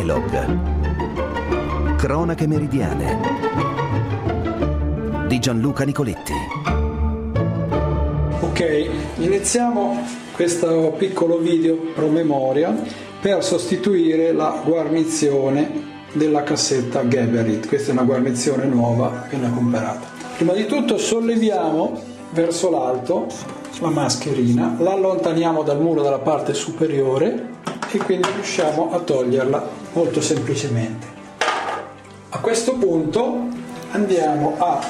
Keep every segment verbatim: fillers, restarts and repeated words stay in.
Melog. Cronache meridiane di Gianluca Nicoletti. Ok, iniziamo questo piccolo video promemoria per sostituire la guarnizione della cassetta Geberit. Questa è una guarnizione nuova appena comprata. Prima di tutto solleviamo verso l'alto la mascherina, la allontaniamo dal muro dalla parte superiore e quindi riusciamo a toglierla molto semplicemente. A questo punto andiamo a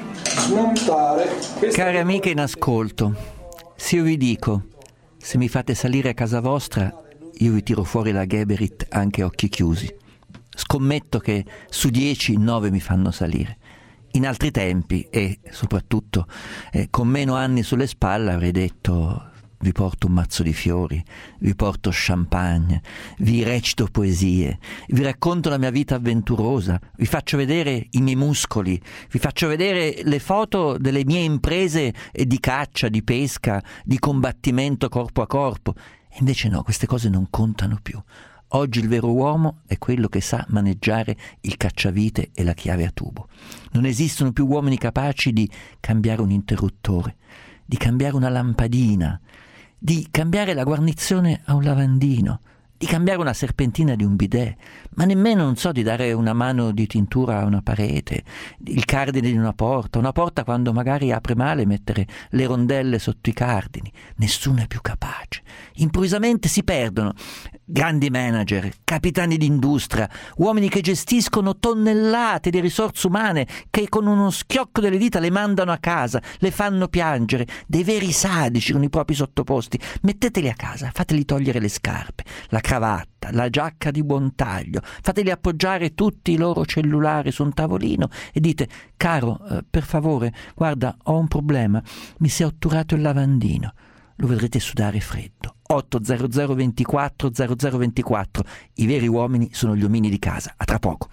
smontare questa. Cari amiche in ascolto, se io vi dico, se mi fate salire a casa vostra, io vi tiro fuori la Geberit anche a occhi chiusi. Scommetto che su dieci, nove mi fanno salire. In altri tempi e soprattutto eh, con meno anni sulle spalle avrei detto: vi porto un mazzo di fiori, vi porto champagne, vi recito poesie, vi racconto la mia vita avventurosa, vi faccio vedere i miei muscoli, vi faccio vedere le foto delle mie imprese di caccia, di pesca, di combattimento corpo a corpo. E invece no, queste cose non contano più. Oggi il vero uomo è quello che sa maneggiare il cacciavite e la chiave a tubo. Non esistono più uomini capaci di cambiare un interruttore, di cambiare una lampadina, di cambiare la guarnizione a un lavandino, di cambiare una serpentina di un bidet, ma nemmeno, non so, di dare una mano di tintura a una parete, il cardine di una porta, una porta quando magari apre male, mettere le rondelle sotto i cardini. Nessuno è più capace. Improvvisamente si perdono grandi manager, capitani d'industria, uomini che gestiscono tonnellate di risorse umane, che con uno schiocco delle dita le mandano a casa, le fanno piangere, dei veri sadici con i propri sottoposti. Metteteli a casa, fateli togliere le scarpe, la cravatta, la giacca di buon taglio, fateli appoggiare tutti i loro cellulari su un tavolino e dite: caro, eh, per favore, guarda, ho un problema, mi si è otturato il lavandino. Lo vedrete sudare freddo. otto zero zero ventiquattro zero zero ventiquattro. I veri uomini sono gli omini di casa. A tra poco.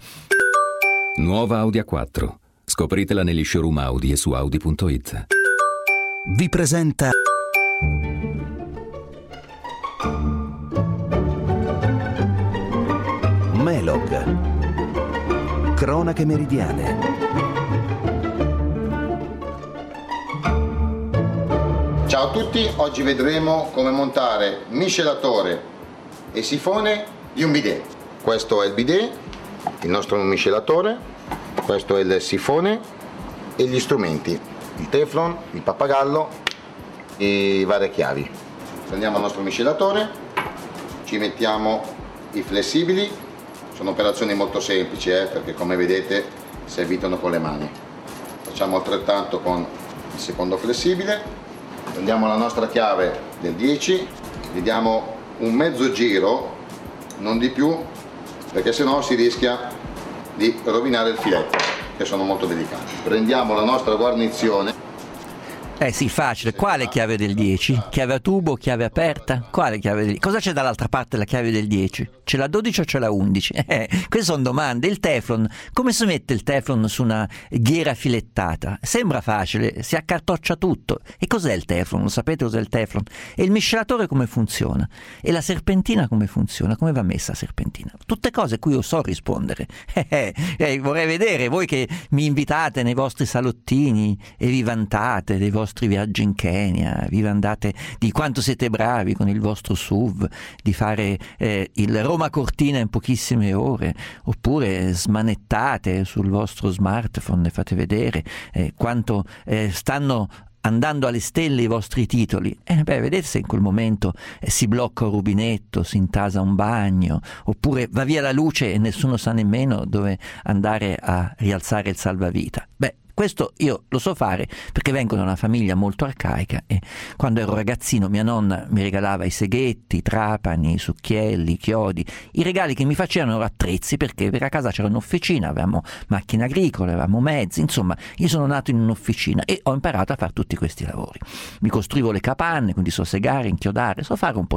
Nuova Audi A quattro. Scopritela negli showroom Audi e su audi punto it. Vi presenta Melog. Cronache meridiane. Ciao a tutti, oggi vedremo come montare miscelatore e sifone di un bidet. Questo è il bidet, il nostro miscelatore, questo è il sifone e gli strumenti, il teflon, il pappagallo e varie chiavi. Prendiamo il nostro miscelatore, ci mettiamo i flessibili, sono operazioni molto semplici eh, perché come vedete si avvitano con le mani. Facciamo altrettanto con il secondo flessibile. Prendiamo la nostra chiave del dieci, gli diamo un mezzo giro, non di più, perché sennò si rischia di rovinare il filetto, che sono molto delicati. Prendiamo la nostra guarnizione. Eh sì, facile. Quale chiave del dieci? Chiave a tubo, chiave aperta? Quale chiave del dieci? Cosa c'è dall'altra parte della chiave del dieci? C'è la dodici o c'è la undici? Eh, queste sono domande. Il teflon, come si mette il teflon su una ghiera filettata? Sembra facile, si accartoccia tutto. E cos'è il teflon? Lo sapete cos'è il teflon? E il miscelatore come funziona? E la serpentina come funziona? Come va messa la serpentina? Tutte cose a cui io so rispondere. Eh, eh, eh, vorrei vedere voi che mi invitate nei vostri salottini e vi vantate dei vostri viaggi in Kenya, vi andate di quanto siete bravi con il vostro S U V, di fare eh, il Roma Cortina in pochissime ore, oppure smanettate sul vostro smartphone e fate vedere eh, quanto eh, stanno andando alle stelle i vostri titoli. Eh, beh, vedete se in quel momento eh, si blocca un rubinetto, si intasa un bagno, oppure va via la luce e nessuno sa nemmeno dove andare a rialzare il salvavita. Beh, questo io lo so fare perché vengo da una famiglia molto arcaica e quando ero ragazzino mia nonna mi regalava i seghetti, i trapani, i succhielli, i chiodi. I regali che mi facevano erano attrezzi perché per a casa c'era un'officina, avevamo macchine agricole, avevamo mezzi, insomma io sono nato in un'officina e ho imparato a fare tutti questi lavori. Mi costruivo le capanne, quindi so segare, inchiodare, so fare un po' tutto.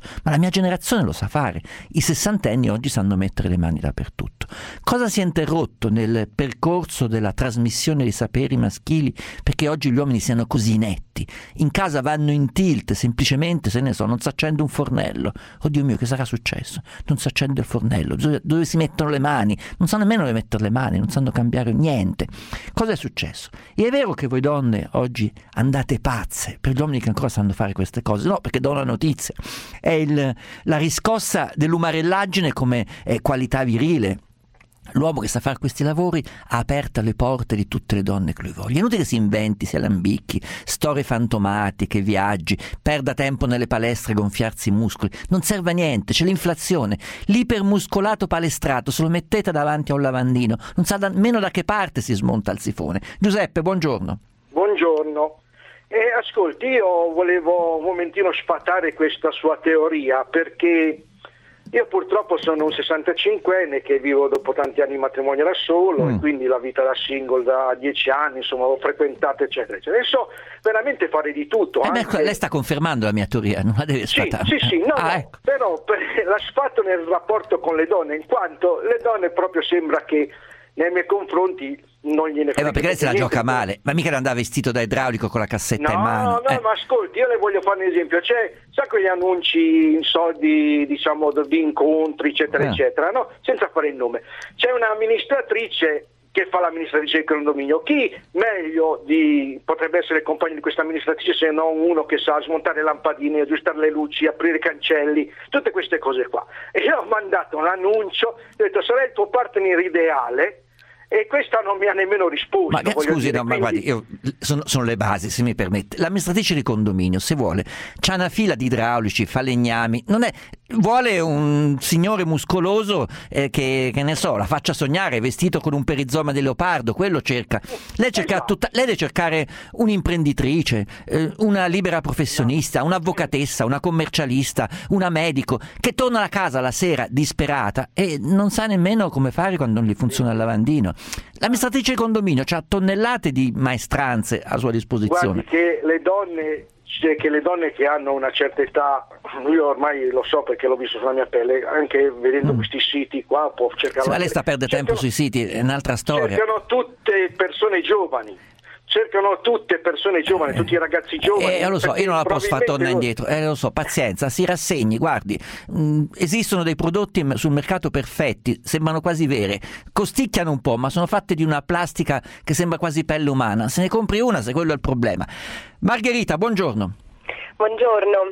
ma la mia generazione lo sa fare. I sessantenni oggi sanno mettere le mani dappertutto. Cosa si è interrotto nel percorso della trasmissione dei saperi maschili perché oggi gli uomini siano così inetti? In casa vanno in tilt, semplicemente, se ne so, non si accende un fornello. Oddio mio, che sarà successo? Non si accende il fornello, dove si mettono le mani? Non sanno nemmeno dove mettere le mani, non sanno cambiare niente. Cosa è successo? E è vero che voi donne oggi andate pazze per gli uomini che ancora sanno fare queste cose? No, perché do una notizia. È il, la riscossa dell'umarellaggine come eh, qualità virile. L'uomo che sa fare questi lavori ha aperto le porte di tutte le donne che lui voglia. È inutile che si inventi, si alambicchi, storie fantomatiche, viaggi, perda tempo nelle palestre a gonfiarsi i muscoli. Non serve a niente, c'è l'inflazione. L'ipermuscolato palestrato, se lo mettete davanti a un lavandino, non sa nemmeno da che parte si smonta il sifone. Giuseppe, buongiorno. Buongiorno. Eh, ascolti, io volevo un momentino sfatare questa sua teoria, perché io purtroppo sono un sessantacinquenne che vivo dopo tanti anni di matrimonio da solo mm. e quindi la vita da single da dieci anni, insomma, ho frequentato eccetera eccetera. Adesso veramente fare di tutto. Eh anche... beh, lei sta confermando la mia teoria, non la deve sfatare. Sì, sì, sì, no, ah, no, ecco. Però per, la sfatto nel rapporto con le donne, in quanto le donne proprio sembra che nei miei confronti non gliene frega. Eh, ma perché lei se la niente. gioca male, ma mica andava vestito da idraulico con la cassetta no, in mano. No, eh. ma ascolti, io le voglio fare un esempio. C'è, sa quegli annunci in soldi, diciamo, di incontri, eccetera, eh. eccetera, no? Senza fare il nome. C'è un'amministratrice che fa l'amministratrice del condominio. Chi meglio di potrebbe essere il compagno di questa amministratrice se non uno che sa smontare lampadine, aggiustare le luci, aprire i cancelli, tutte queste cose qua. E io ho mandato un annuncio, ho detto sarei il tuo partner ideale. E questa non mi ha nemmeno risposto. Ma scusi, dire, no, ma quindi... guardi, io, sono, sono le basi, se mi permette. L'amministratrice di condominio, se vuole, c'ha una fila di idraulici, falegnami, non è, vuole un signore muscoloso eh, che, che ne so, la faccia sognare, vestito con un perizoma di leopardo, quello cerca. Lei, cerca esatto. tutta, lei deve cercare un'imprenditrice, eh, una libera professionista, un'avvocatessa, una commercialista, una medico, che torna a casa la sera disperata e non sa nemmeno come fare quando non gli funziona il lavandino. L'amministratrice del condominio ha tonnellate di maestranze a sua disposizione. Guardi che le donne, cioè che le donne che hanno una certa età, io ormai lo so perché l'ho visto sulla mia pelle, anche vedendo mm. questi siti qua può cercare. Sì, ma lei sta perdendo tempo sui siti, è un'altra storia. Cercano tutte persone giovani. Cercano tutte persone giovani, eh, tutti i ragazzi giovani. Eh, lo so, io non la posso far tornare indietro. Eh, lo so, pazienza, si rassegni. Guardi, mh, esistono dei prodotti sul mercato perfetti, sembrano quasi vere, costicchiano un po', ma sono fatte di una plastica che sembra quasi pelle umana. Se ne compri una, se quello è il problema. Margherita, buongiorno. Buongiorno.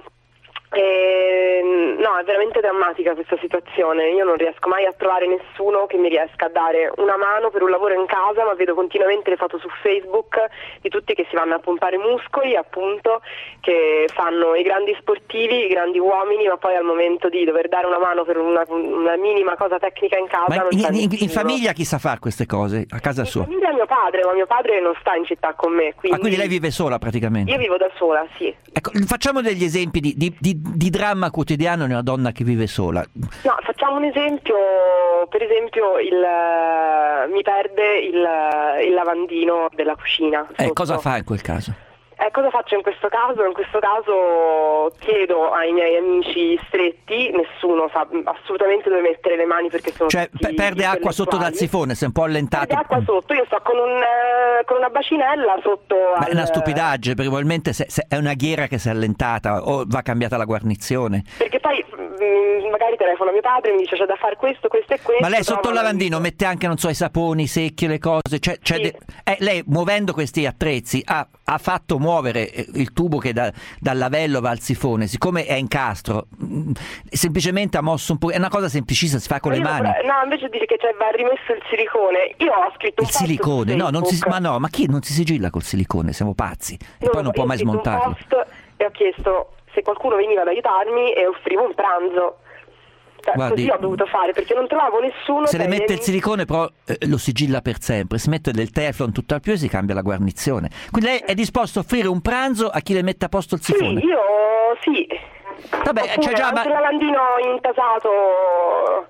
Eh, no, è veramente drammatica questa situazione. Io non riesco mai a trovare nessuno che mi riesca a dare una mano per un lavoro in casa, ma vedo continuamente le foto su Facebook di tutti che si vanno a pompare muscoli, appunto, che fanno i grandi sportivi, i grandi uomini, ma poi al momento di dover dare una mano per una, una minima cosa tecnica in casa ma non in, sta in, in famiglia chi sa fare queste cose? A casa in sua? In famiglia mio padre, ma mio padre non sta in città con me, quindi... Ah, quindi lei vive sola praticamente? Io vivo da sola, sì. Ecco, facciamo degli esempi di, di, di, di dramma quotidiano di una donna che vive sola. No, facciamo un esempio, per esempio il, mi perde il, il lavandino della cucina. Eh, cosa fa in quel caso? Eh, cosa faccio in questo caso? In questo caso chiedo ai miei amici stretti, nessuno sa assolutamente dove mettere le mani perché sono cioè tutti perde acqua sotto dal sifone, si è un po' allentato. Perde acqua sotto, io sto con, un, eh, con una bacinella sotto. Ma al... è una stupidaggine, perché probabilmente se, se è una ghiera che si è allentata o va cambiata la guarnizione. Perché poi mh, magari telefono a mio padre e mi dice c'è da fare questo, questo e questo. Ma lei sotto il lavandino mette anche, non so, i saponi, i secchi, le cose, cioè, cioè sì. de... eh, lei muovendo questi attrezzi ha, ha fatto muovere il tubo che da, dal lavello va al sifone, siccome è incastro, semplicemente ha mosso un po', è una cosa semplicissima, si fa con ma le mani. Vorrei... No, invece dice che cioè, va rimesso il silicone. Io ho scritto un il silicone, no, non si, ma no, ma chi non si sigilla col silicone? Siamo pazzi. E no, poi non può mai smontarlo. Un post e ho chiesto se qualcuno veniva ad aiutarmi e offrivo un pranzo. Cioè, Guardi, così ho dovuto fare perché non trovavo nessuno. Se le mette miei... il silicone però eh, lo sigilla per sempre, si mette del teflon tutto al più e si cambia la guarnizione. Quindi lei è disposto a offrire un pranzo a chi le mette a posto il sifone? Sì, io sì. Vabbè, Oppure c'è già anche ma... il lavandino intasato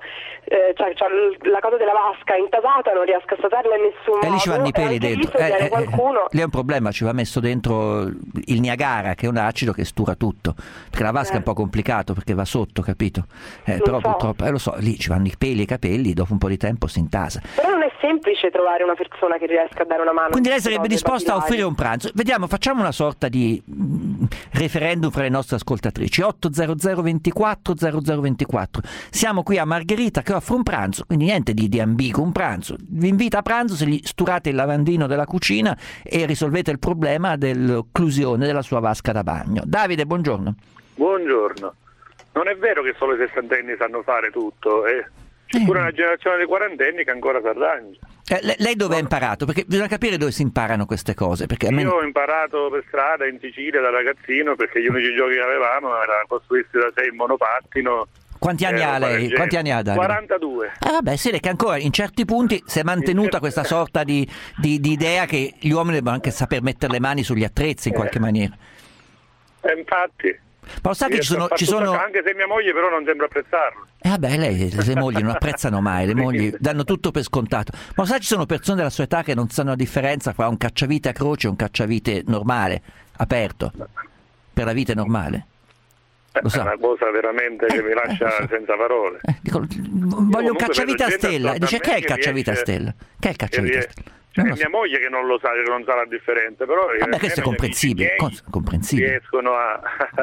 eh, cioè, cioè la cosa della vasca intasata, non riesco a statarla in nessun modo. E lì ci vanno i peli dentro. Lì, eh, eh, qualcuno... lì è un problema, ci va messo dentro il Niagara, che è un acido che stura tutto, perché la vasca eh. è un po' complicato perché va sotto, capito? Eh, però so. purtroppo, eh, lo so, lì ci vanno i peli e i capelli, dopo un po' di tempo si intasa. Però non è semplice trovare una persona che riesca a dare una mano. Quindi lei sarebbe disposta a offrire un pranzo. Vediamo, facciamo una sorta di mh, referendum fra le nostre ascoltatrici. otto zero zero ventiquattro zero zero ventiquattro. Siamo qui a Margherita che offre un pranzo, quindi niente di, di ambiguo, un pranzo. Vi invita a pranzo se gli sturate il lavandino della cucina e risolvete il problema dell'occlusione della sua vasca da bagno. Davide, buongiorno. Buongiorno. Non è vero che solo i sessantenni sanno fare tutto, eh? C'è pure una generazione di quarantenni che ancora si arrangia. Eh, lei dove ha imparato? Perché bisogna capire dove si imparano queste cose. Perché almeno... Io ho imparato per strada in Sicilia da ragazzino, perché gli unici giochi che avevamo erano costruirsi da sé in monopattino. Quanti anni ha lei? Quanti anni ha Davide? quarantadue. Ah, vabbè, sì, che ancora in certi punti si è mantenuta questa sorta di, di, di idea che gli uomini devono anche saper mettere le mani sugli attrezzi in qualche maniera. E infatti. Ma lo sa che ci sono, ci sono... Anche se mia moglie però non sembra apprezzarlo. Eh vabbè, lei, le mogli non apprezzano mai, le mogli danno tutto per scontato. Ma lo sa, ci sono persone della sua età che non sanno la differenza tra un cacciavite a croce e un cacciavite normale, aperto, per la vita normale. Lo so. È una cosa veramente che eh, mi lascia eh, so. senza parole. Eh, dico, voglio un cacciavite a stella. Dice, che è il cacciavite a stella? Che è il cacciavite a stella? Cioè, è so. mia moglie che non lo sa, che non sa la differenza, però vabbè, questo è comprensibile, comprensibile. Riescono a...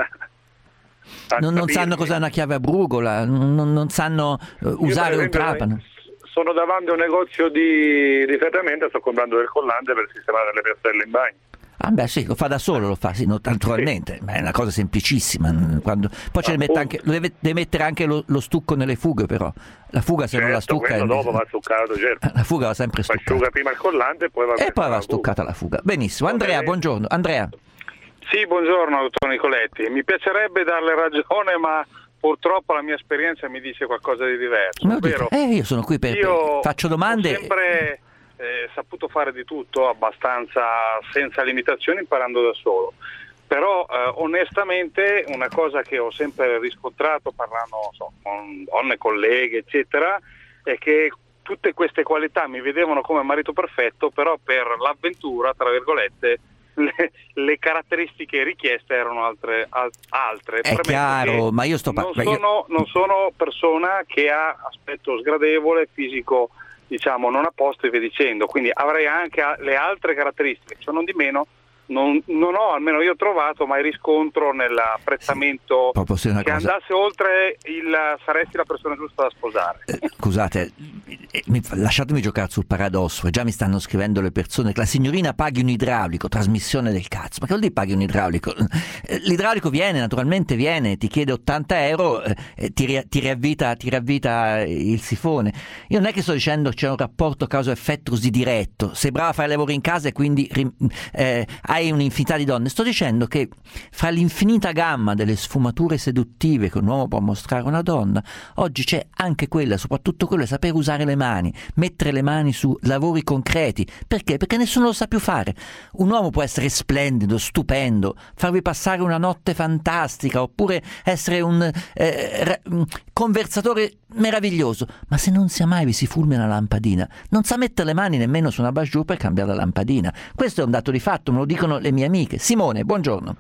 a non, non sanno cos'è una chiave a brugola, non, non sanno uh, usare un trapano. Sono davanti a un negozio di, di ferramenta, sto comprando del collante per sistemare le piastrelle in bagno. Ah beh sì, lo fa da solo, lo fa, sì, naturalmente, sì. Ma è una cosa semplicissima. Quando... Poi ce ne mette anche, deve, deve mettere anche lo, lo stucco nelle fughe, però. La fuga se certo, non la stucca... È... dopo va stuccato, certo. La fuga va sempre stuccata. Asciuga prima il collante e poi va... E poi va stuccata la fuga. Benissimo. Andrea, okay. Buongiorno. Andrea. Sì, buongiorno, dottor Nicoletti. Mi piacerebbe darle ragione, ma... purtroppo la mia esperienza mi dice qualcosa di diverso. Ovvero, eh, io sono qui per, io per faccio domande. Ho sempre eh, saputo fare di tutto, abbastanza senza limitazioni, imparando da solo. Però eh, onestamente una cosa che ho sempre riscontrato parlando so, con donne, colleghe, eccetera, è che tutte queste qualità mi vedevano come marito perfetto, però per l'avventura, tra virgolette, Le, le caratteristiche richieste erano altre, al, altre. È chiaro, ma io sto parlando. Non, sono, non sono persona che ha aspetto sgradevole, fisico diciamo non a posto e via dicendo, quindi avrei anche le altre caratteristiche, cioè non di meno non, non ho, almeno io ho trovato mai riscontro nell'apprezzamento sì, che cosa... andasse oltre il saresti la persona giusta da sposare. Eh, scusate, eh, mi, lasciatemi giocare sul paradosso, già mi stanno scrivendo le persone che la signorina paghi un idraulico, trasmissione del cazzo, ma che vuol dire paghi un idraulico? Eh, l'idraulico viene, naturalmente viene, ti chiede ottanta euro, eh, ti, ri, ti, riavvita, ti riavvita il sifone. Io non è che sto dicendo che c'è un rapporto causa-effetto così diretto, sei brava a fare lavoro in casa e quindi eh, hai un'infinità di donne. Sto dicendo che fra l'infinita gamma delle sfumature seduttive che un uomo può mostrare a una donna, oggi c'è anche quella, soprattutto quella, saper usare le mani, mettere le mani su lavori concreti. Perché? Perché nessuno lo sa più fare. Un uomo può essere splendido, stupendo, farvi passare una notte fantastica, oppure essere un eh, conversatore meraviglioso, ma se non sia mai vi si fulmina la lampadina, non sa mettere le mani nemmeno su una bajour per cambiare la lampadina. Questo è un dato di fatto, me lo dicono le mie amiche. Simone, buongiorno.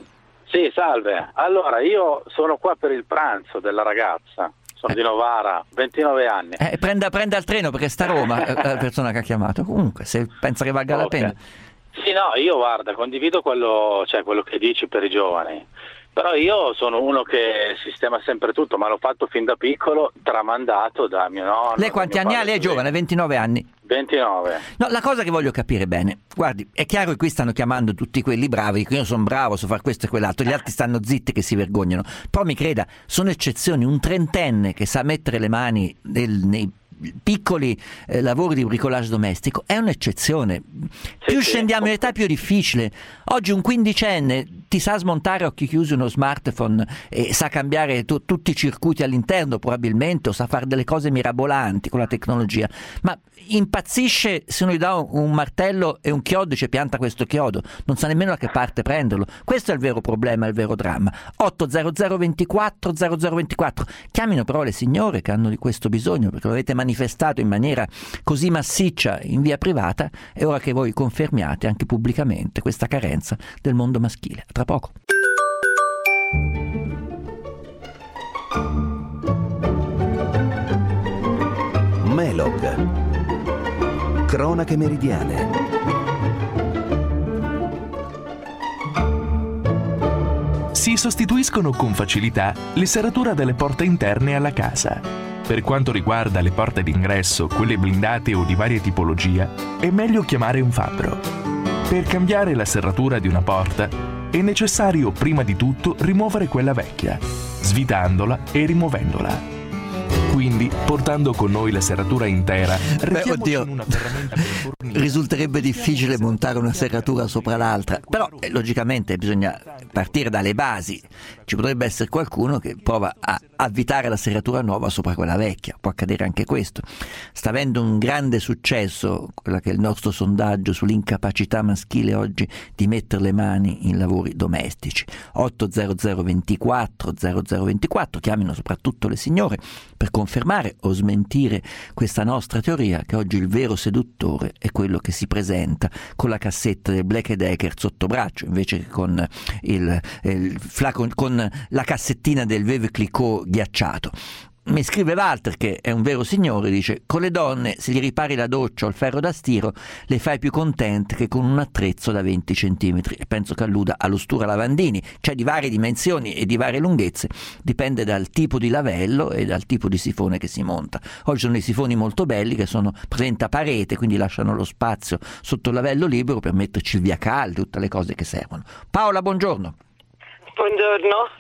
Sì, salve. Allora, io sono qua per il pranzo della ragazza, sono eh. di Novara, ventinove anni. Eh, prenda, prenda il treno perché sta a Roma la persona che ha chiamato. Comunque, se pensa che valga okay. la pena. Sì, no, io guarda, condivido quello, cioè, quello che dici per i giovani. Però io sono uno che sistema sempre tutto, ma l'ho fatto fin da piccolo, tramandato da mio nonno. Lei quanti anni ha? Lei è giovane, ventinove anni. ventinove. No, la cosa che voglio capire bene, guardi, è chiaro che qui stanno chiamando tutti quelli bravi, che io sono bravo, so fare questo e quell'altro, gli altri stanno zitti che si vergognano. Però mi creda, sono eccezioni, un trentenne che sa mettere le mani nel, nei piccoli eh, lavori di bricolage domestico è un'eccezione. Più scendiamo in età più è difficile. Oggi un quindicenne ti sa smontare a occhi chiusi uno smartphone e sa cambiare tu, tutti i circuiti all'interno probabilmente, o sa fare delle cose mirabolanti con la tecnologia, ma impazzisce se uno gli dà un, un martello e un chiodo e dice pianta questo chiodo, non sa nemmeno da che parte prenderlo. Questo è il vero problema, il vero dramma. Ottocento ventiquattro zero zero ventiquattro, chiamino però le signore che hanno di questo bisogno, perché lo avete manifestato in maniera così massiccia in via privata, è ora che voi confermiate anche pubblicamente questa carenza del mondo maschile. A tra poco. Melog. Cronache meridiane. Si sostituiscono con facilità le serrature delle porte interne alla casa. Per quanto riguarda le porte d'ingresso, quelle blindate o di varia tipologia, è meglio chiamare un fabbro. Per cambiare la serratura di una porta è necessario prima di tutto rimuovere quella vecchia, svitandola e rimuovendola. Quindi, portando con noi la serratura intera, Beh, oddio, in una ferramenta per fornire... risulterebbe difficile montare una serratura sopra l'altra, però eh, logicamente bisogna partire dalle basi. Ci potrebbe essere qualcuno che prova a avvitare la serratura nuova sopra quella vecchia, può accadere anche questo. Sta avendo un grande successo quella che è il nostro sondaggio sull'incapacità maschile oggi di mettere le mani in lavori domestici. Ottocento ventiquattro zero zero ventiquattro, chiamino soprattutto le signore per confermare o smentire questa nostra teoria che oggi il vero seduttore è quello che si presenta con la cassetta del Black Decker sotto braccio invece che con il, il flacon, con la cassettina del Veuve Clicquot ghiacciato. Mi scrive Walter, che è un vero signore, dice: con le donne se gli ripari la doccia o il ferro da stiro le fai più contente che con un attrezzo da venti centimetri, e penso che alluda all'Ostura Lavandini, cioè di varie dimensioni e di varie lunghezze, dipende dal tipo di lavello e dal tipo di sifone che si monta. Oggi sono dei sifoni molto belli che sono presenti a parete, quindi lasciano lo spazio sotto il lavello libero per metterci il via caldo, tutte le cose che servono. Paola, buongiorno. Buongiorno.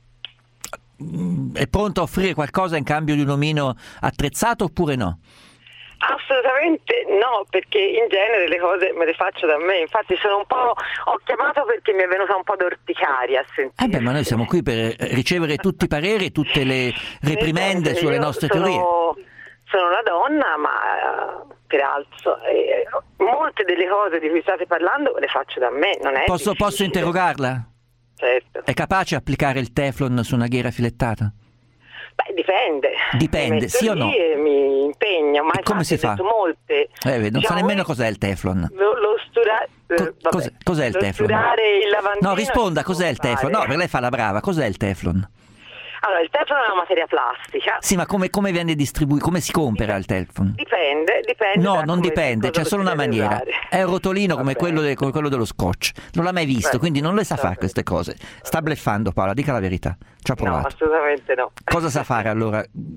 È pronto a offrire qualcosa in cambio di un omino attrezzato oppure no? Assolutamente no, perché in genere le cose me le faccio da me. Infatti sono un po', ho chiamato perché mi è venuta un po' d'orticaria a sentire. Eh beh, ma noi siamo qui per ricevere tutti i pareri e tutte le reprimende sulle nostre sono, teorie. Sono una donna, ma peraltro eh, molte delle cose di cui state parlando le faccio da me, non è Posso, posso interrogarla? Certo. È capace applicare il Teflon su una ghiera filettata? Beh, dipende. Dipende, sì o no? E mi impegno, ma e come si fa? Molte. Eh, non diciamo, sa nemmeno cos'è il Teflon. Lo, lo stura... Co- vabbè, cos'è, cos'è il lo Teflon? Sturare il lavandino. No, risponda, cos'è il Teflon? No, per lei fa la brava, cos'è il Teflon? Allora, il Teflon è una materia plastica. Sì, ma come, come viene distribuito? Come si compra il Teflon? Dipende, dipende. No, da non come, dipende, c'è solo una maniera. Usare. È un rotolino come quello, de, come quello dello scotch. Non l'ha mai visto, Beh, quindi non le sa vabbè. fare queste cose. Sta bleffando, Paola, dica la verità. Ci ha provato. No, assolutamente no. Cosa sa fare allora?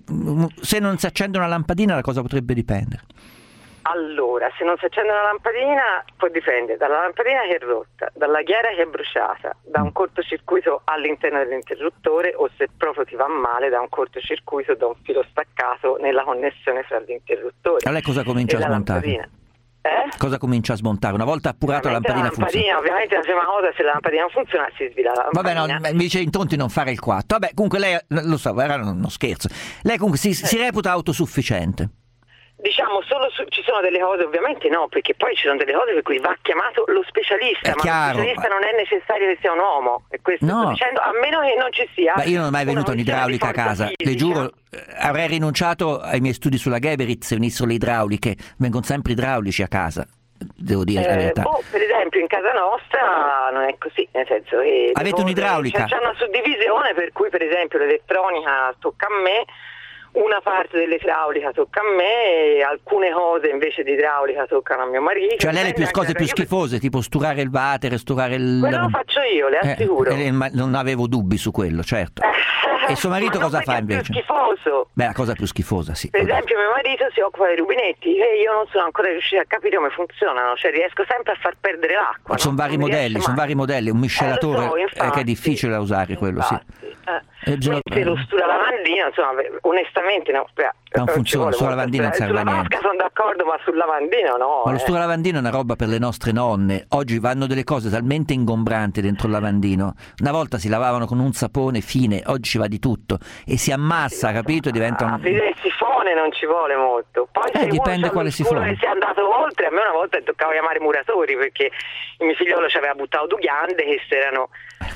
Se non si accende una lampadina, da cosa potrebbe dipendere? Allora, se non si accende una lampadina può dipendere dalla lampadina che è rotta, dalla ghiera che è bruciata, da un cortocircuito all'interno dell'interruttore, o se proprio ti va male da un cortocircuito, da un filo staccato nella connessione fra l'interruttore. A lei cosa comincia a smontare? Eh? Cosa comincia a smontare? Una volta appurato la lampadina, la lampadina funziona. Ovviamente la prima cosa, se la lampadina non funziona, si svila la lampadina. Vabbè, no, mi dice intanto di non fare il quattro. Vabbè, comunque lei, lo so, era uno scherzo. Lei comunque si, si reputa autosufficiente. Diciamo, solo su, ci sono delle cose, ovviamente no, perché poi ci sono delle cose per cui va chiamato lo specialista, È ma chiaro, lo specialista ma... non è necessario che sia un uomo, e questo No. sto dicendo, a meno che non ci sia. Ma io non ho mai venuto una un'idraulica a casa, fisica. le giuro, eh, avrei rinunciato ai miei studi sulla Geberit se venissero le idrauliche, vengono sempre idraulici a casa, devo dire la Eh, verità. boh, per esempio in casa nostra non è così, nel senso che Avete cose- un'idraulica? C'è, c'è una suddivisione per cui per esempio l'elettronica tocca a me, una parte dell'idraulica tocca a me, e alcune cose invece di idraulica toccano a mio marito. Cioè lei le più, Dipende cose anche più da- io- schifose, tipo sturare il water, sturare il... Quello lo faccio io, le Eh, assicuro. eh, ma non avevo dubbi su quello, certo. E suo marito Ma non cosa fa perché è più invece? schifoso. Beh, la cosa più schifosa, sì. Per esempio mio marito si occupa dei rubinetti e io non sono ancora riuscita a capire come funzionano, cioè riesco sempre a far perdere l'acqua. Sono no? vari Non mi modelli, riesce sono mai. vari modelli, un miscelatore Eh, lo so, eh, che è infatti. difficile da usare quello, sì. Infatti. Eh, bisogna... Mentre lo sturalavandino, insomma, onestamente no, non funziona, sul lavandino non serve a niente. Sono d'accordo, ma sul lavandino no. Ma lo eh. sturalavandino è una roba per le nostre nonne. Oggi vanno delle cose talmente ingombranti dentro il lavandino. Una volta si lavavano con un sapone fine, oggi ci va di tutto e si ammassa, capito? E diventa un... Ah, il sifone non ci vuole molto. Poi eh, se dipende quale sifone. Se è andato oltre, a me una volta toccava chiamare i muratori perché il mio figliolo ci aveva buttato due ghiande che si erano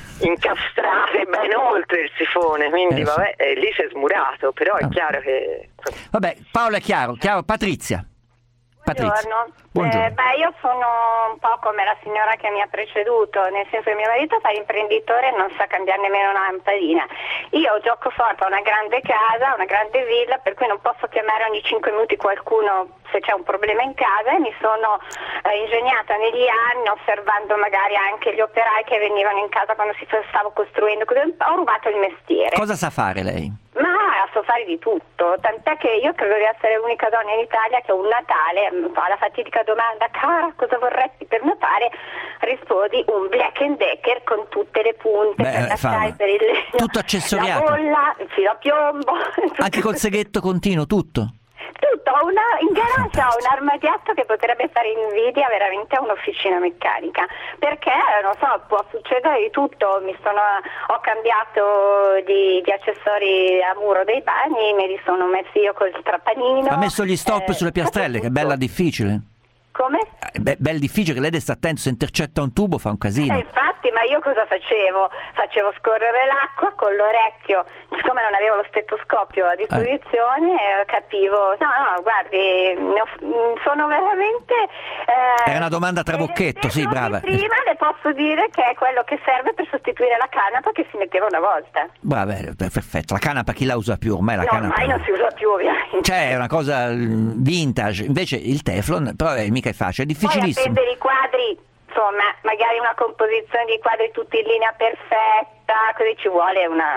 incastrate ben oltre il sifone, quindi eh, vabbè, sì. eh, lì si è smurato, però è ah. chiaro che... Vabbè, Paolo è chiaro, chiaro. Patrizia. Patrizia. Buongiorno. Buongiorno. Eh, beh, io sono un po' come la signora che mi ha preceduto, nel senso che mio marito fa l'imprenditore e non sa cambiare nemmeno una lampadina. Io gioco forte, ho una grande casa, una grande villa, per cui non posso chiamare ogni cinque minuti qualcuno se c'è un problema in casa, e mi sono eh, ingegnata negli anni, osservando magari anche gli operai che venivano in casa quando si stava costruendo, ho rubato il mestiere. Cosa sa fare lei? Ma so fare di tutto, tant'è che io credo di essere l'unica donna in Italia che un Natale fa la fatidica domanda: cara, cosa vorresti per Natale? Rispondi un Black and Decker con tutte le punte. Beh, per fa... per il tutto accessoriato, la bolla, il filo a piombo, anche col seghetto continuo, tutto. Tutto, ho una, in garage ho un armadietto che potrebbe fare invidia veramente a un'officina meccanica, perché non so, può succedere di tutto. Mi sono, ho cambiato di, di accessori a muro dei bagni, me li sono messi io col trapanino. Ha messo gli stop eh, sulle piastrelle, che è bella difficile. Come? Beh, bel difficile, che lei deve stare attento, se intercetta un tubo fa un casino. Eh, infatti, ma io cosa facevo? Facevo scorrere l'acqua con l'orecchio, siccome non avevo lo stetoscopio a disposizione, eh. capivo. No, no, guardi, ho, sono veramente... Eh, Era una domanda trabocchetto, sì, brava. Prima le posso dire che è quello che serve per sostituire la canapa che si metteva una volta. Brava, perfetto. La canapa chi la usa più? Ormai la no, canapa... ormai non si usa più, ovviamente. Cioè, è una cosa vintage. Invece il Teflon, però è mica è facile, è difficilissimo. Poi appendere i quadri, insomma, magari una composizione di quadri tutti in linea perfetta, così ci vuole una,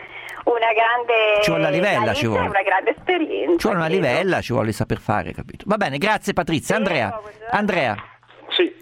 una grande... Ci vuole una livella, ci vuole. Una grande esperienza. Ci vuole una livella, ci vuole saper fare, capito? Va bene, grazie Patrizia. Andrea, Andrea. Sì,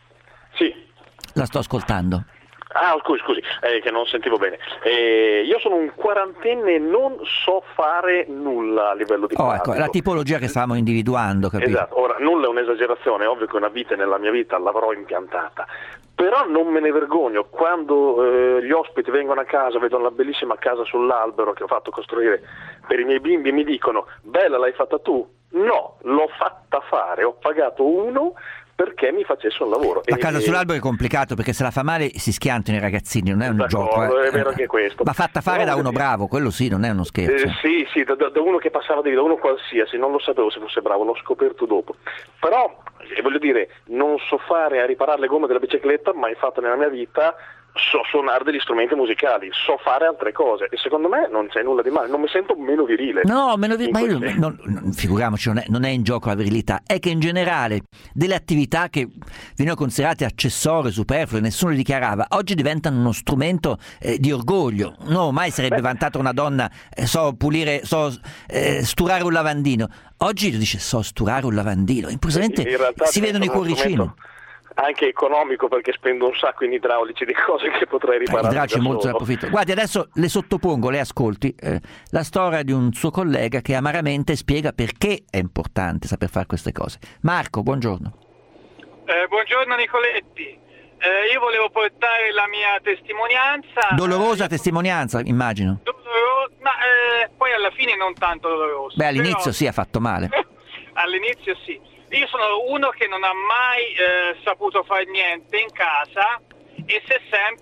sì. La sto ascoltando. Ah, scusi, scusi, eh, che non sentivo bene. Eh, io sono un quarantenne e non so fare nulla a livello di Oh, pratico. ecco, la tipologia che stavamo individuando, capito? Esatto, ora nulla è un'esagerazione, è ovvio che una vite nella mia vita l'avrò impiantata, però non me ne vergogno. Quando eh, gli ospiti vengono a casa, vedono la bellissima casa sull'albero che ho fatto costruire per i miei bimbi, mi dicono: bella, l'hai fatta tu? No, l'ho fatta fare, ho pagato uno perché mi facesse un lavoro. La e, casa sull'albero è complicato, perché se la fa male si schiantano i ragazzini, non è un gioco. Eh. È vero anche questo. Ma fatta fare no, da uno bravo, quello sì, non è uno scherzo. Eh, sì, sì, da, da uno che passava di lì, da uno qualsiasi, non lo sapevo se fosse bravo, l'ho scoperto dopo. Però, eh, voglio dire, non so fare a riparare le gomme della bicicletta, mai fatto nella mia vita. So suonare degli strumenti musicali, so fare altre cose e secondo me non c'è nulla di male, non mi sento meno virile. No, meno virile, ma io non, non, figuriamoci, non è, non è in gioco la virilità, è che in generale delle attività che venivano considerate accessorie, superflue, nessuno le dichiarava, oggi diventano uno strumento eh, di orgoglio. No, mai sarebbe Beh. vantata una donna, eh, so pulire, so eh, sturare un lavandino. Oggi dice so sturare un lavandino, improvvisamente si vedono i cuoricini. Anche economico, perché spendo un sacco in idraulici di cose che potrei riparare. Eh, idraulici molto da profitto. Guardi, adesso le sottopongo, le ascolti, eh, la storia di un suo collega che amaramente spiega perché è importante saper fare queste cose. Marco, buongiorno. Eh, buongiorno Nicoletti. Eh, io volevo portare la mia testimonianza. Dolorosa testimonianza, immagino. Dolorosa, ma eh, poi alla fine non tanto dolorosa. Beh, all'inizio però... sì, ha fatto male. All'inizio sì. Io sono uno che non ha mai eh, saputo fare niente in casa e si è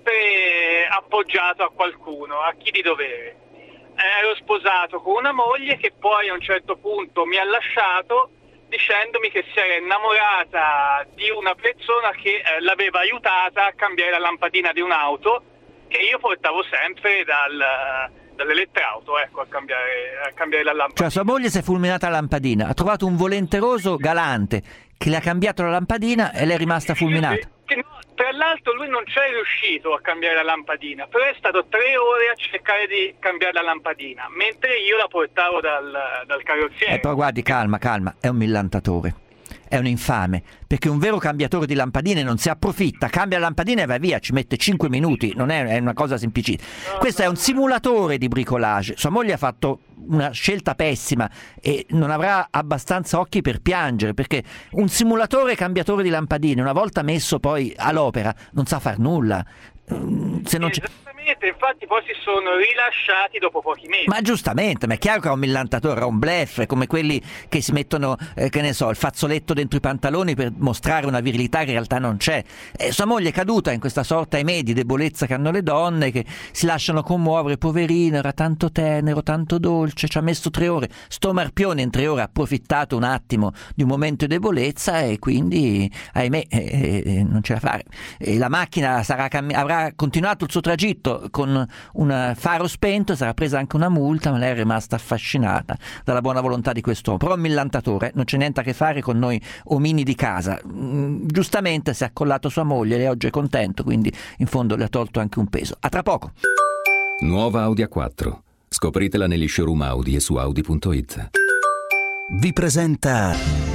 sempre appoggiato a qualcuno, a chi di dovere. Ero sposato con una moglie che poi a un certo punto mi ha lasciato dicendomi che si era innamorata di una persona che eh, l'aveva aiutata a cambiare la lampadina di un'auto che io portavo sempre dal... dall'elettrauto, ecco, a cambiare, a cambiare la lampadina. Cioè sua moglie si è fulminata la lampadina, ha trovato un volenteroso galante che le ha cambiato la lampadina e lei è rimasta fulminata. Che no, tra l'altro lui non c'è riuscito a cambiare la lampadina, però è stato tre ore a cercare di cambiare la lampadina, mentre io la portavo dal, dal carrozziere. Eh, però guardi, calma, calma, è un millantatore. è un infame, perché un vero cambiatore di lampadine non si approfitta, cambia la lampadina e va via, ci mette cinque minuti, non è, è una cosa semplicissima. Questo è un simulatore di bricolage. Sua moglie ha fatto una scelta pessima e non avrà abbastanza occhi per piangere, perché un simulatore cambiatore di lampadine, una volta messo poi all'opera, non sa far nulla. Se non c'è... Esattamente, infatti poi si sono rilasciati dopo pochi mesi. Ma giustamente, ma è chiaro che è un millantatore, è un bluff, è come quelli che si mettono, eh, che ne so, il fazzoletto dentro i pantaloni per mostrare una virilità che in realtà non c'è. E sua moglie è caduta in questa sorta, ahimè, di debolezza che hanno le donne, che si lasciano commuovere. Poverino, era tanto tenero, tanto dolce, ci ha messo tre ore. Sto Marpione in tre ore ha approfittato un attimo di un momento di debolezza e quindi, ahimè, eh, eh, non ce la fare. E la macchina sarà cammi- avrà continuato il suo tragitto con un faro spento, sarà presa anche una multa, ma lei è rimasta affascinata dalla buona volontà di quest'uomo. Però un millantatore, non c'è niente a che fare con noi omini di casa. Mm, giustamente si è accollato sua moglie, lei oggi è contento, quindi in fondo le ha tolto anche un peso. A tra poco. Nuova Audi A quattro. Scopritela negli showroom Audi e su Audi punto it. Vi presenta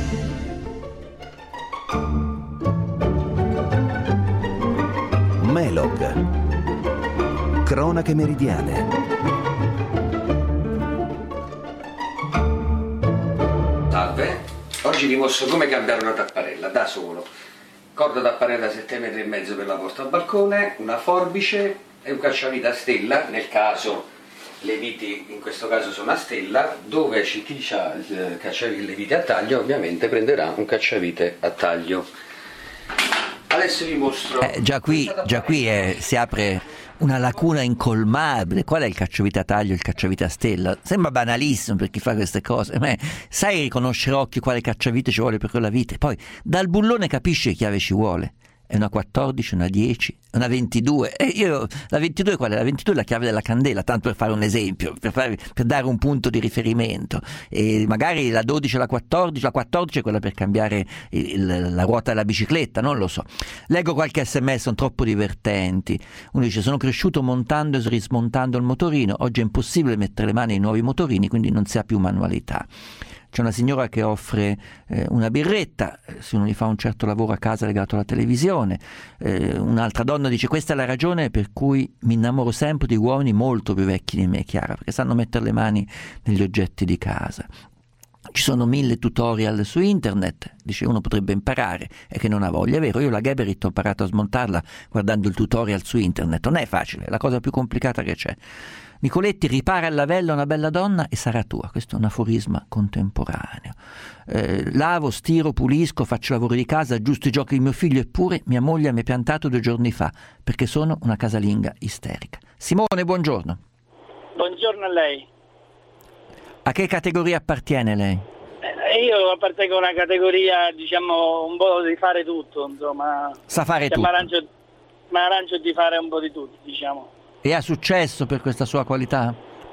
Melog. Cronache meridiane. Salve, oggi vi mostro come cambiare una tapparella da solo. Corda tapparella sette metri e mezzo per la porta al balcone, una forbice e un cacciavite a stella, nel caso le viti in questo caso sono a stella, dove c'è chi ha il cacciavite, le viti a taglio ovviamente prenderà un cacciavite a taglio. Adesso vi mostro. Eh, già qui, già qui è, si apre una lacuna incolmabile. Qual è il cacciavite a taglio e il cacciavite a stella? Sembra banalissimo per chi fa queste cose, ma sai riconoscere a occhio quale cacciavite ci vuole per quella vite. Poi dal bullone capisci che chiave ci vuole. È una quattordici, una dieci, una ventidue. E io, la ventidue qual è? La ventidue è la chiave della candela, tanto per fare un esempio, per, fare, per dare un punto di riferimento. E magari la dodici e la quattordici, la quattordici è quella per cambiare il, il, la ruota della bicicletta, non lo so. Leggo qualche sms, sono troppo divertenti. Uno dice: sono cresciuto montando e rismontando il motorino, oggi è impossibile mettere le mani ai nuovi motorini, quindi non si ha più manualità. C'è una signora che offre eh, una birretta se uno gli fa un certo lavoro a casa legato alla televisione. Eh, un'altra donna dice: questa è la ragione per cui mi innamoro sempre di uomini molto più vecchi di me, Chiara, perché sanno mettere le mani negli oggetti di casa. Ci sono mille tutorial su internet, dice uno potrebbe imparare e che non ha voglia. È vero, io la Geberit ho imparato a smontarla guardando il tutorial su internet, non è facile, è la cosa più complicata che c'è. Nicoletti: ripara il lavello a una bella donna e sarà tua. Questo è un aforisma contemporaneo. Eh, lavo, stiro, pulisco, faccio lavori di casa, aggiusto i giochi di mio figlio, eppure mia moglie mi ha piantato due giorni fa perché sono una casalinga isterica. Simone, buongiorno. Buongiorno a lei. A che categoria appartiene lei? Eh, io appartengo a una categoria, diciamo, un po' di fare tutto, insomma. Sa fare cioè, tutto. Mi arrangio, mi arrangio di fare un po' di tutto, diciamo. E ha successo per questa sua qualità?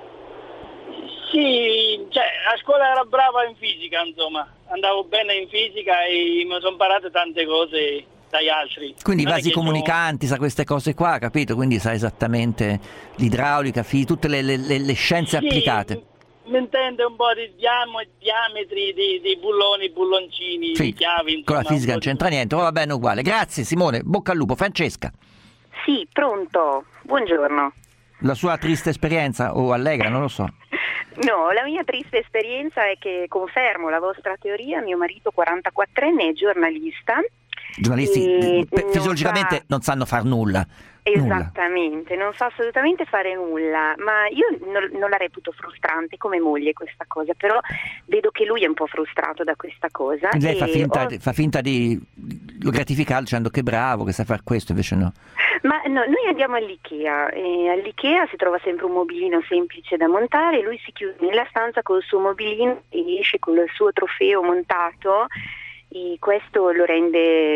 Sì, cioè a scuola ero brava in fisica, insomma, andavo bene in fisica e mi sono imparato tante cose dagli altri. Quindi i Non è vasi che comunicanti, sa queste cose qua, capito? Quindi sa esattamente l'idraulica, fi- tutte le, le, le, le scienze Sì, applicate. Mi intende un po' di diamo- diametri di, di bulloni, bulloncini, Sì, di chiavi, insomma. con la fisica un non po' c'entra niente, va bene uguale. Grazie Simone, bocca al lupo. Francesca, Sì, pronto, buongiorno. la sua triste esperienza o allegra, non lo so. No, la mia triste esperienza è che confermo la vostra teoria. Mio marito quarantaquattrenne è giornalista. Giornalisti e pe- non fisiologicamente sa- non sanno far nulla. Nulla. Esattamente, non sa assolutamente fare nulla, ma io non, non la reputo frustrante come moglie questa cosa, però vedo che lui è un po' frustrato da questa cosa. Lei e fa finta, ho- di, fa finta di lo gratificare dicendo che bravo, che sa far questo, invece no. Ma no, noi andiamo all'Ikea e all'Ikea si trova sempre un mobilino semplice da montare, lui si chiude nella stanza col suo mobilino e esce con il suo trofeo montato e questo lo rende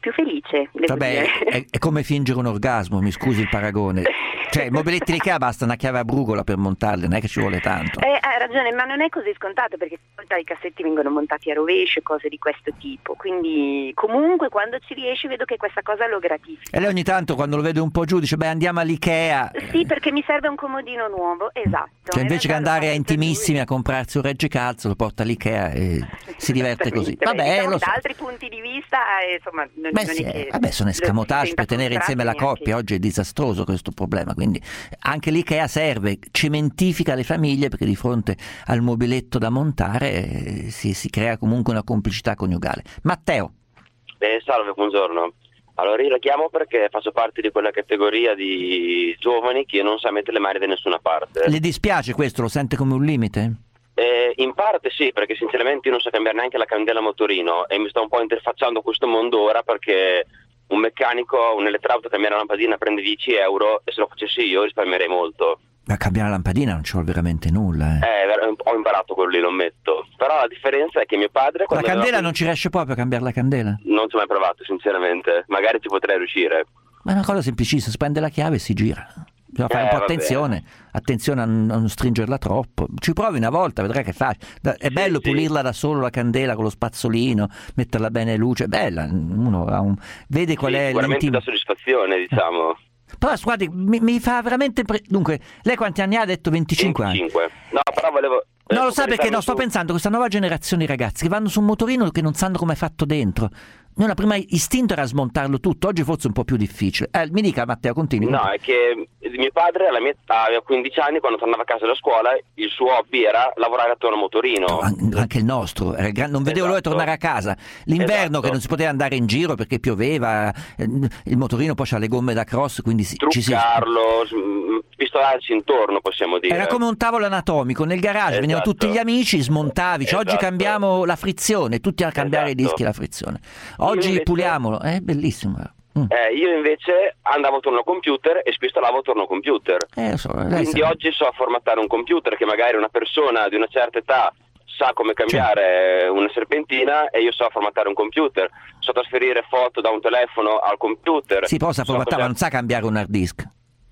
più felice. Vabbè, è, è come fingere un orgasmo, mi scusi il paragone. Cioè, i mobiletti Ikea basta una chiave a brugola per montarli, non è che ci vuole tanto. Eh, hai ragione, ma non è così scontato, perché a volte i cassetti vengono montati a rovescio e cose di questo tipo, quindi comunque quando ci riesci vedo che questa cosa lo gratifica. E lei ogni tanto quando lo vede un po' giù dice beh andiamo all'Ikea. Sì, perché mi serve un comodino nuovo, esatto. Cioè invece che andare a Intimissimi a comprarsi un reggicalzo lo porta all'Ikea e si diverte così. Vabbè, diciamo, lo so. Da altri punti di vista, eh, insomma, non, Beh, non sì, è che vabbè, sono escamotage per tenere insieme la neanche. coppia. Oggi è disastroso questo problema, quindi anche l'Ikea serve, cementifica le famiglie, perché di fronte al mobiletto da montare eh, si, si crea comunque una complicità coniugale. Matteo. Eh, salve, buongiorno. Allora io la chiamo perché faccio parte di quella categoria di giovani che non sa mettere le mani da nessuna parte. Le dispiace questo? Lo sente come un limite? Eh, in parte sì, perché sinceramente io non so cambiare neanche la candela a motorino e mi sto un po' interfacciando a questo mondo ora, perché un meccanico, un elettrauto cambiare la lampadina prende dieci euro e se lo facessi io risparmierei molto. Ma cambiare la lampadina non ci vuole veramente nulla. Eh. Eh, ho imparato quello lì, lo ammetto. Però la differenza è che mio padre... La quando candela aveva... non ci riesce proprio a cambiare la candela? Non ci ho mai provato, sinceramente. Magari ci potrei riuscire. Ma è una cosa semplicissima, si prende la chiave e si gira. Bisogna fare Eh, un po' vabbè. attenzione, attenzione a non, a non stringerla troppo. Ci provi una volta, vedrai che è facile. Da- È bello sì. pulirla da solo la candela con lo spazzolino, metterla bene in luce, è bella. Uno ha un... vede qual Sì, è sicuramente l'intimo. dà soddisfazione, diciamo. Però guardi, mi, mi fa veramente... Pre... Dunque, lei quanti anni ha? Ha detto venticinque anni. venticinque. No, però volevo... No, lo sa perché no, focalizzarmi sto su- pensando a questa nuova generazione di ragazzi che vanno su un motorino che non sanno come è fatto dentro. Noi la prima istinto era smontarlo tutto, oggi forse è un po' più difficile. Eh, mi dica Matteo, continui. No, è che mio padre alla mia età, aveva quindici anni, quando tornava a casa da scuola, il suo hobby era lavorare attorno a motorino. An- Anche il nostro, era il gran- non vedevo l'ora di Esatto. tornare a casa. L'inverno Esatto. che non si poteva andare in giro perché pioveva, eh, il motorino poi c'ha le gomme da cross, quindi si- ci si... Truccarlo, s- pistolarci intorno, possiamo dire. Era come un tavolo anatomico, nel garage venivano Esatto. tutti gli amici, smontavi, cioè, oggi Esatto. cambiamo la frizione, tutti a cambiare Esatto. i dischi e la frizione. Oggi invece- puliamolo, è bellissimo. Mm. Eh, io invece andavo attorno al computer e spistolavo attorno al computer. Eh, lo so, lei Quindi sa- oggi so formattare un computer che magari una persona di una certa età sa come cambiare una serpentina e io so formattare un computer, so trasferire foto da un telefono al computer. si possa so formattare, ma cosa- non sa cambiare un hard disk.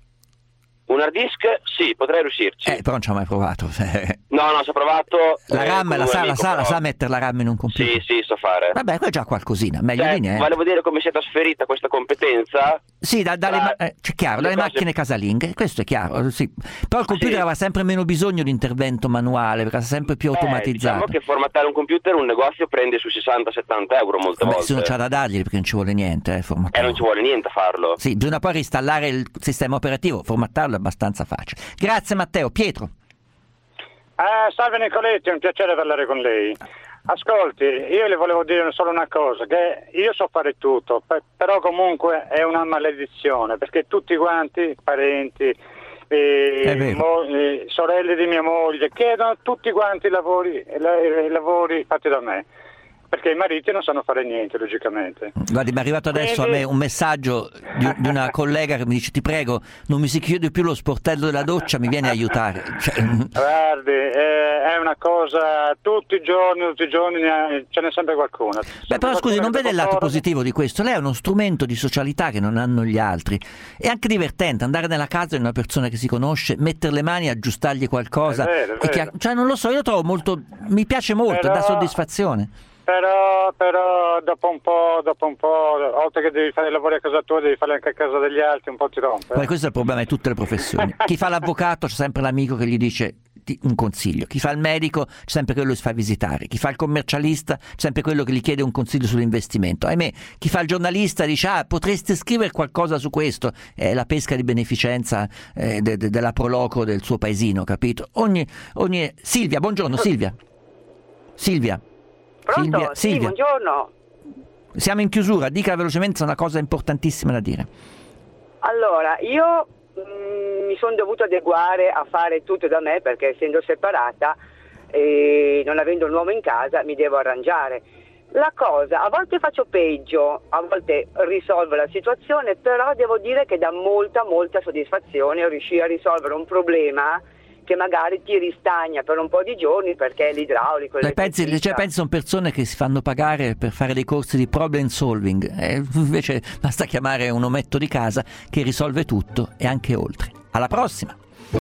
Un hard disk? Sì, potrei riuscirci. Eh, però non ci ho mai provato. No, no, ci ho provato. La eh, RAM, con la un sa, la amico, sa, la però. sa mettere la RAM in un computer? Sì, sì, so fare. Vabbè, quello è già qualcosina, meglio Cioè, di niente. volevo dire come si è trasferita questa competenza. Sì, da- dalle, tra ma- eh, c'è chiaro, le dalle cose- macchine casalinghe, questo è chiaro, sì. Però il computer Sì. aveva sempre meno bisogno di intervento manuale, perché era sempre più Eh, automatizzato. diciamo che formattare un computer un negozio prende sui sessanta settanta euro molte Vabbè, volte. se non c'ha da dargli perché non ci vuole niente, eh, E formattarlo. non ci vuole niente a farlo. Sì, bisogna poi reinstallare il sistema operativo, formattarlo è abbastanza facile. Grazie Matteo. Pietro. Ah, salve Nicoletti, è un piacere parlare con lei. Ascolti, io le volevo dire solo una cosa, che io so fare tutto, pe- però comunque è una maledizione, perché tutti quanti, parenti, eh, È vero. mo- eh, sorelle di mia moglie, chiedono tutti quanti i lavori, la- i lavori fatti da me, perché i mariti non sanno fare niente, logicamente. Guardi, mi è arrivato adesso Quindi- a me un messaggio di, di una collega che mi dice: ti prego, non mi si chiude più lo sportello della doccia, mi viene a aiutare. Cioè, Guardi, eh, è una cosa, tutti i giorni, tutti i giorni ne ha- ce n'è sempre qualcuno. Beh, però scusi, non vede il lato positivo di questo? Lei è uno strumento di socialità che non hanno gli altri. È anche divertente andare nella casa di una persona che si conosce, mettere le mani, aggiustargli qualcosa. È vero, è e che- vero. cioè, non lo so, io trovo molto. Mi piace molto, Però- dà soddisfazione. Però, però dopo un po', dopo un po', oltre che devi fare i lavori a casa tua, devi fare anche a casa degli altri, un po' ti rompe. Poi questo è il problema di tutte le professioni. Chi fa l'avvocato c'è sempre l'amico che gli dice ti- un consiglio, chi fa il medico c'è sempre quello che si fa visitare, chi fa il commercialista c'è sempre quello che gli chiede un consiglio sull'investimento. Ahimè, chi fa il giornalista dice: ah, potreste scrivere qualcosa su questo, è la pesca di beneficenza eh, de- de- della Proloco del suo paesino, capito? Ogni, ogni... Silvia, buongiorno Silvia. Silvia. Pronto? Silvia, Sì, Silvia. buongiorno. Siamo in chiusura, dica velocemente, è una cosa importantissima da dire. Allora, io mh, mi sono dovuta adeguare a fare tutto da me perché essendo separata e non avendo un uomo in casa mi devo arrangiare. La cosa, a volte faccio peggio, a volte risolvo la situazione, però devo dire che dà molta molta soddisfazione riuscire a risolvere un problema che magari ti ristagna per un po' di giorni perché l'idraulico... Cioè, pensi, cioè, pensi sono persone che si fanno pagare per fare dei corsi di problem solving, eh, invece basta chiamare un ometto di casa che risolve tutto e anche oltre. Alla prossima!